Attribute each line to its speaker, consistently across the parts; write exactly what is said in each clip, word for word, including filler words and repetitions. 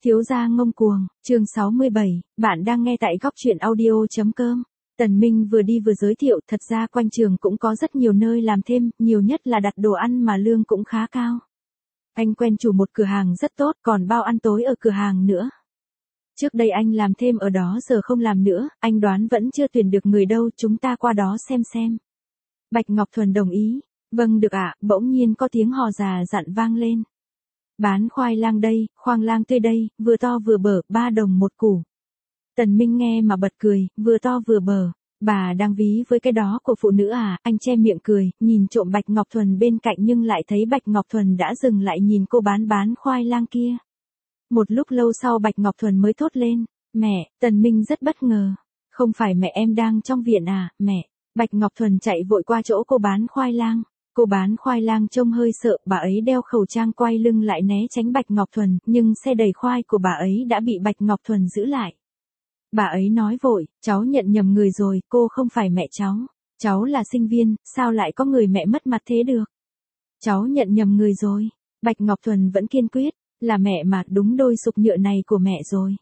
Speaker 1: Thiếu gia ngông cuồng, chương sáu mươi bảy, bạn đang nghe tại góc truyện audio.com. Tần Minh vừa đi vừa giới thiệu, thật ra quanh trường cũng có rất nhiều nơi làm thêm, nhiều nhất là đặt đồ ăn mà lương cũng khá cao. Anh quen chủ một cửa hàng rất tốt, còn bao ăn tối ở cửa hàng nữa. Trước đây anh làm thêm ở đó giờ không làm nữa, anh đoán vẫn chưa tuyển được người đâu, chúng ta qua đó xem xem. Bạch Ngọc Thuần đồng ý, vâng được ạ, bỗng nhiên có tiếng hò già dặn vang lên. Bán khoai lang đây, khoang lang tươi đây, vừa to vừa bở, ba đồng một củ. Tần Minh nghe mà bật cười, vừa to vừa bở, bà đang ví với cái đó của phụ nữ à, anh che miệng cười, nhìn trộm Bạch Ngọc Thuần bên cạnh nhưng lại thấy Bạch Ngọc Thuần đã dừng lại nhìn cô bán bán khoai lang kia. Một lúc lâu sau Bạch Ngọc Thuần mới thốt lên, mẹ, Tần Minh rất bất ngờ, không phải mẹ em đang trong viện à, mẹ. Bạch Ngọc Thuần chạy vội qua chỗ cô bán khoai lang. Cô bán khoai lang trông hơi sợ, bà ấy đeo khẩu trang quay lưng lại né tránh Bạch Ngọc Thuần, nhưng xe đầy khoai của bà ấy đã bị Bạch Ngọc Thuần giữ lại. Bà ấy nói vội, cháu nhận nhầm người rồi, cô không phải mẹ cháu. Cháu là sinh viên, sao lại có người mẹ mất mặt thế được? Cháu nhận nhầm người rồi. Bạch Ngọc Thuần vẫn kiên quyết, là mẹ mà, đúng đôi sụp nhựa này của mẹ rồi.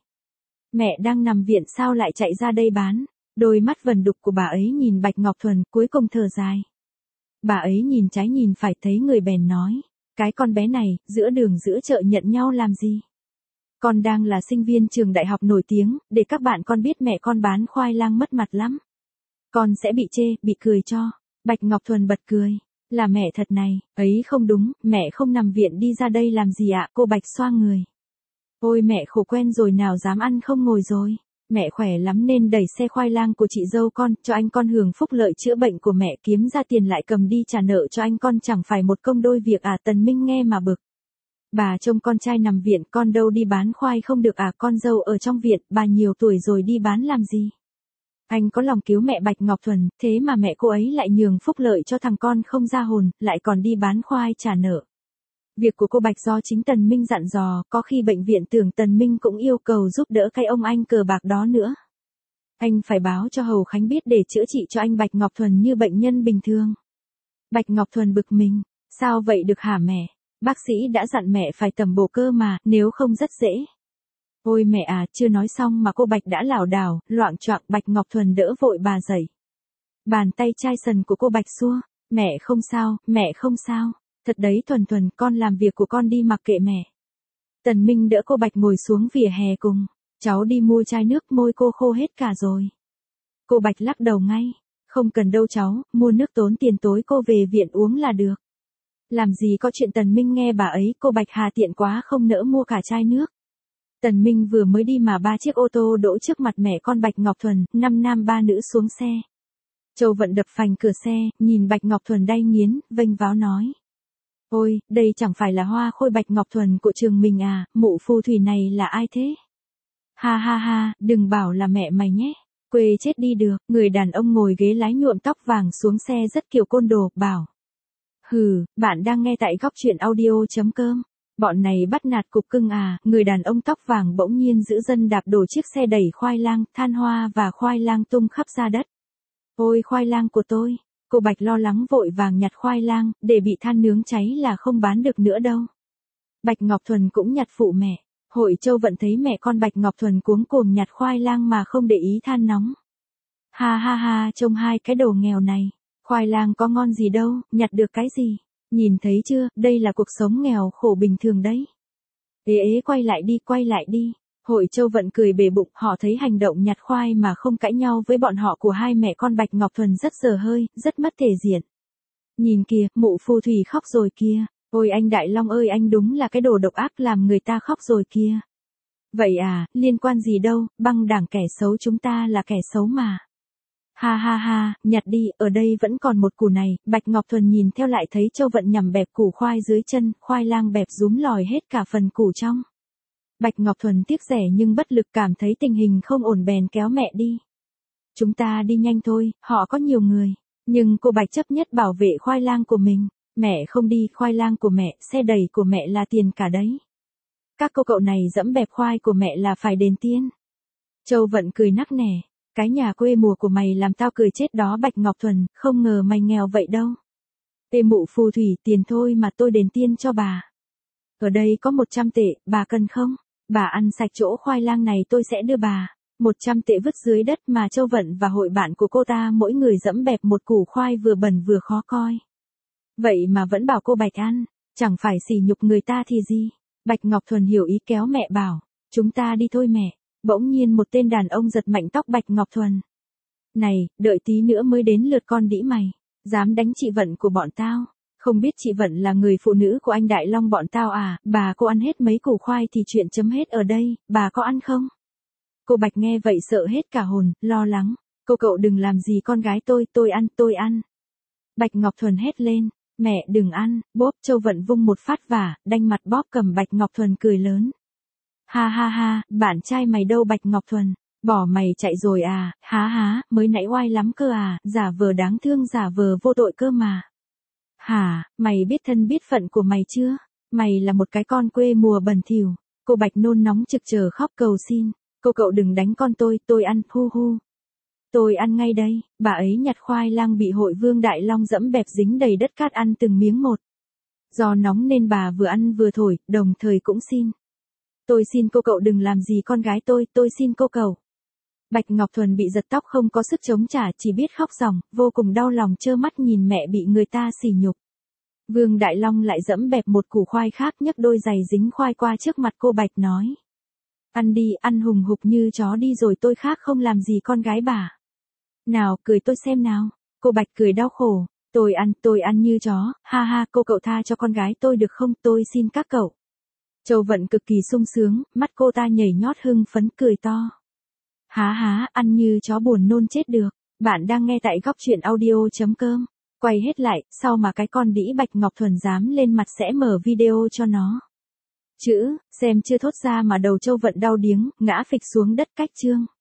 Speaker 1: Mẹ đang nằm viện sao lại chạy ra đây bán? Đôi mắt vần đục của bà ấy nhìn Bạch Ngọc Thuần, cuối cùng thở dài. Bà ấy nhìn trái nhìn phải thấy người bèn nói, cái con bé này, giữa đường giữa chợ nhận nhau làm gì? Con đang là sinh viên trường đại học nổi tiếng, để các bạn con biết mẹ con bán khoai lang mất mặt lắm. Con sẽ bị chê, bị cười cho. Bạch Ngọc Thuần bật cười, là mẹ thật này, ấy không đúng, mẹ không nằm viện đi ra đây làm gì ạ? Cô Bạch xoa người. Ôi mẹ khổ quen rồi nào dám ăn không ngồi rồi. Mẹ khỏe lắm nên đẩy xe khoai lang của chị dâu con, cho anh con hưởng phúc lợi chữa bệnh của mẹ, kiếm ra tiền lại cầm đi trả nợ cho anh con, chẳng phải một công đôi việc à? Tần Minh nghe mà bực. Bà trông con trai nằm viện, con đâu đi bán khoai không được à? Con dâu ở trong viện, bà nhiều tuổi rồi đi bán làm gì? Anh có lòng cứu mẹ Bạch Ngọc Thuần, thế mà mẹ cô ấy lại nhường phúc lợi cho thằng con không ra hồn, lại còn đi bán khoai trả nợ. Việc của cô Bạch do chính Tần Minh dặn dò, có khi bệnh viện tưởng Tần Minh cũng yêu cầu giúp đỡ cái ông anh cờ bạc đó nữa. Anh phải báo cho Hầu Khánh biết để chữa trị cho anh Bạch Ngọc Thuần như bệnh nhân bình thường. Bạch Ngọc Thuần bực mình, sao vậy được hả mẹ? Bác sĩ đã dặn mẹ phải tầm bổ cơ mà, nếu không rất dễ. Ôi mẹ à, chưa nói xong mà cô Bạch đã lảo đảo, loạng choạng. Bạch Ngọc Thuần đỡ vội bà dậy. Bàn tay chai sần của cô Bạch xua, mẹ không sao, mẹ không sao. Thật đấy Thuần Thuần, con làm việc của con đi mặc kệ mẹ. Tần Minh đỡ cô Bạch ngồi xuống vỉa hè cùng. Cháu đi mua chai nước, môi cô khô hết cả rồi. Cô Bạch lắc đầu ngay. Không cần đâu cháu, mua nước tốn tiền, tối cô về viện uống là được. Làm gì có chuyện. Tần Minh nghe bà ấy, cô Bạch hà tiện quá không nỡ mua cả chai nước. Tần Minh vừa mới đi mà ba chiếc ô tô đỗ trước mặt mẹ con Bạch Ngọc Thuần, năm nam ba nữ xuống xe. Châu Vận đập phành cửa xe, nhìn Bạch Ngọc Thuần đay nghiến, vênh váo nói. Ôi, đây chẳng phải là Hoa Khôi Bạch Ngọc Thuần của trường mình à, mụ phù thủy này là ai thế? Ha ha ha, đừng bảo là mẹ mày nhé, quê chết đi được. Người đàn ông ngồi ghế lái nhuộm tóc vàng xuống xe rất kiểu côn đồ, bảo. Hừ, bạn đang nghe tại góc truyện audio.com. Bọn này bắt nạt cục cưng à? Người đàn ông tóc vàng bỗng nhiên giữ dân đạp đổ chiếc xe đẩy khoai lang, than hoa và khoai lang tung khắp ra đất. Ôi khoai lang của tôi. Cô Bạch lo lắng vội vàng nhặt khoai lang, để bị than nướng cháy là không bán được nữa đâu. Bạch Ngọc Thuần cũng nhặt phụ mẹ. Hội Châu Vận thấy mẹ con Bạch Ngọc Thuần cuống cuồng nhặt khoai lang mà không để ý than nóng. Ha ha ha, trông hai cái đồ nghèo này. Khoai lang có ngon gì đâu, nhặt được cái gì. Nhìn thấy chưa, đây là cuộc sống nghèo khổ bình thường đấy. Ế ế quay lại đi, quay lại đi. Hội Châu Vận cười bể bụng, họ thấy hành động nhặt khoai mà không cãi nhau với bọn họ của hai mẹ con Bạch Ngọc Thuần rất dở hơi, rất mất thể diện. Nhìn kìa, mụ phù thủy khóc rồi kìa. Ôi anh Đại Long ơi, anh đúng là cái đồ độc ác làm người ta khóc rồi kìa. Vậy à, liên quan gì đâu, băng đảng kẻ xấu, chúng ta là kẻ xấu mà. Ha ha ha, nhặt đi, ở đây vẫn còn một củ này. Bạch Ngọc Thuần nhìn theo lại thấy Châu Vận nhằm bẹp củ khoai dưới chân, khoai lang bẹp rúm lòi hết cả phần củ trong. Bạch Ngọc Thuần tiếc rẻ nhưng bất lực, cảm thấy tình hình không ổn bèn kéo mẹ đi. Chúng ta đi nhanh thôi, họ có nhiều người. Nhưng cô Bạch chấp nhất bảo vệ khoai lang của mình. Mẹ không đi, khoai lang của mẹ, xe đẩy của mẹ là tiền cả đấy. Các cô cậu này dẫm bẹp khoai của mẹ là phải đền tiền. Châu Vận cười nắc nẻ. Cái nhà quê mùa của mày làm tao cười chết đó Bạch Ngọc Thuần, không ngờ mày nghèo vậy đâu. Ê mụ phù thủy, tiền thôi mà tôi đền tiền cho bà. Ở đây có một trăm tệ, bà cần không? Bà ăn sạch chỗ khoai lang này tôi sẽ đưa bà một trăm tệ vứt dưới đất mà Châu Vận và hội bạn của cô ta mỗi người dẫm bẹp một củ khoai vừa bẩn vừa khó coi. Vậy mà vẫn bảo cô Bạch ăn, chẳng phải sỉ nhục người ta thì gì. Bạch Ngọc Thuần hiểu ý kéo mẹ bảo, chúng ta đi thôi mẹ. Bỗng nhiên một tên đàn ông giật mạnh tóc Bạch Ngọc Thuần. Này, đợi tí nữa mới đến lượt con đĩ mày, dám đánh chị Vận của bọn tao. Không biết chị Vận là người phụ nữ của anh Đại Long bọn tao à, bà cô ăn hết mấy củ khoai thì chuyện chấm hết ở đây, bà có ăn không? Cô Bạch nghe vậy sợ hết cả hồn, lo lắng, cô cậu đừng làm gì con gái tôi, tôi ăn, tôi ăn. Bạch Ngọc Thuần hét lên, mẹ đừng ăn, bốp. Châu Vận vung một phát vả, đanh mặt bóp cầm Bạch Ngọc Thuần cười lớn. Ha ha ha, bạn trai mày đâu Bạch Ngọc Thuần, bỏ mày chạy rồi à, há há, mới nãy oai lắm cơ à, giả vờ đáng thương giả vờ vô tội cơ mà. Hả, mày biết thân biết phận của mày chưa? Mày là một cái con quê mùa bẩn thỉu. Cô Bạch nôn nóng trực chờ khóc cầu xin. Cô cậu đừng đánh con tôi, tôi ăn, hu hu. Tôi ăn ngay đây. Bà ấy nhặt khoai lang bị hội Vương Đại Long dẫm bẹp dính đầy đất cát ăn từng miếng một. Do nóng nên bà vừa ăn vừa thổi, đồng thời cũng xin. Tôi xin cô cậu đừng làm gì con gái tôi, tôi xin cô cậu. Bạch Ngọc Thuần bị giật tóc không có sức chống trả, chỉ biết khóc ròng, vô cùng đau lòng trơ mắt nhìn mẹ bị người ta sỉ nhục. Vương Đại Long lại dẫm bẹp một củ khoai khác, nhấc đôi giày dính khoai qua trước mặt cô Bạch nói. Ăn đi, ăn hùng hục như chó đi rồi tôi khác không làm gì con gái bà. Nào, cười tôi xem nào. Cô Bạch cười đau khổ. Tôi ăn, tôi ăn như chó, ha ha, cô cậu tha cho con gái tôi được không, tôi xin các cậu. Châu Vận cực kỳ sung sướng, mắt cô ta nhảy nhót hưng phấn cười to. Há há, ăn như chó buồn nôn chết được. Bạn đang nghe tại góc truyện audio chấm com. Quay hết lại, sau mà cái con đĩ Bạch Ngọc Thuần dám lên mặt sẽ mở video cho nó. Chữ, xem chưa thốt ra mà đầu Châu Vận đau điếng, ngã phịch xuống đất cách chương.